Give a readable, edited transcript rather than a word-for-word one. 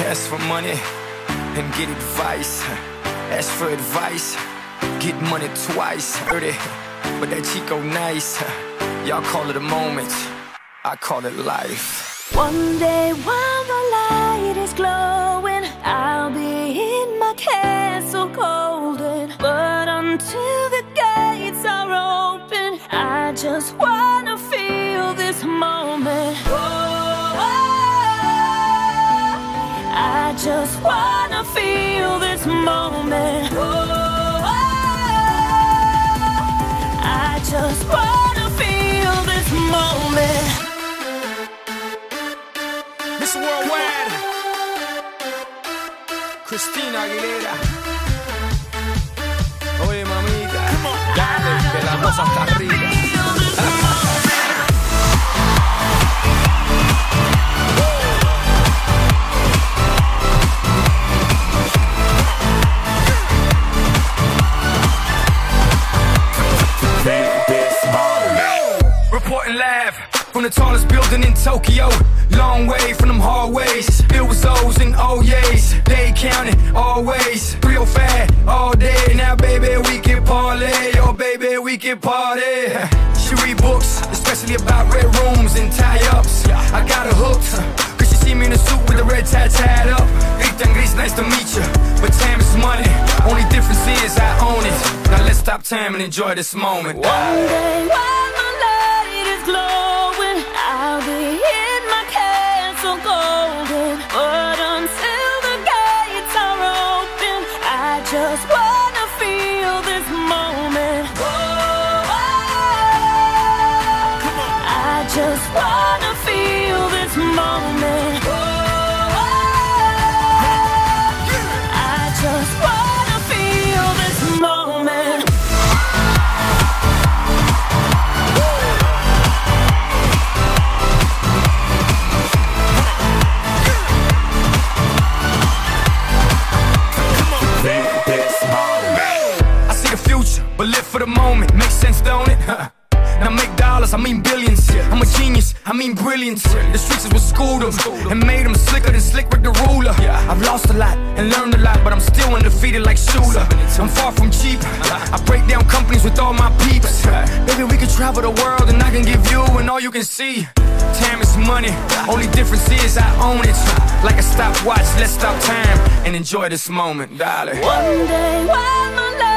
Ask for money and get advice. Ask for advice, get money twice. Heard it, but that Chico nice. Y'all call it a moment, I call it life. One day while the light is glowing, I'll be in my castle golden. But until the gates are open, I just wanna feel this moment. I just wanna feel this moment. I just wanna feel this moment. Miss Worldwide, Christina Aguilera. Oye, mamita, dale, que la cosa está arriba. Reporting live from the tallest building in Tokyo. Long way from them hallways, filled with O's and O's. They counting always, real fat all day. Now baby we can parlay, oh baby we can party. She read books, especially about red rooms and tie-ups. I got her hooked, cause she see me in a suit with the red tie tied up. Rita and Gris, nice to meet you, but time is money. Only difference is I own it. Now let's stop time and enjoy this moment. One day while my light is glowing, I'll be in my castle golden. But until the gates are open, I just wanna feel this moment. I just wanna feel this moment. I just wanna feel this moment. I see the future, but live for the moment. Makes sense, don't it? Now make dollars, I mean billions. I'm a genius, I mean brilliance. The streets is what schooled them and made them slicker than Slick Rick the ruler. I've lost a lot and learned a lot, but I'm still undefeated like Shooter. I'm far from cheap, I break down companies with all my peeps. Baby, we can travel the world and I can give you and all you can see. Time is money, only difference is I own it. Like a stopwatch, let's stop time and enjoy this moment, darling. One day while my life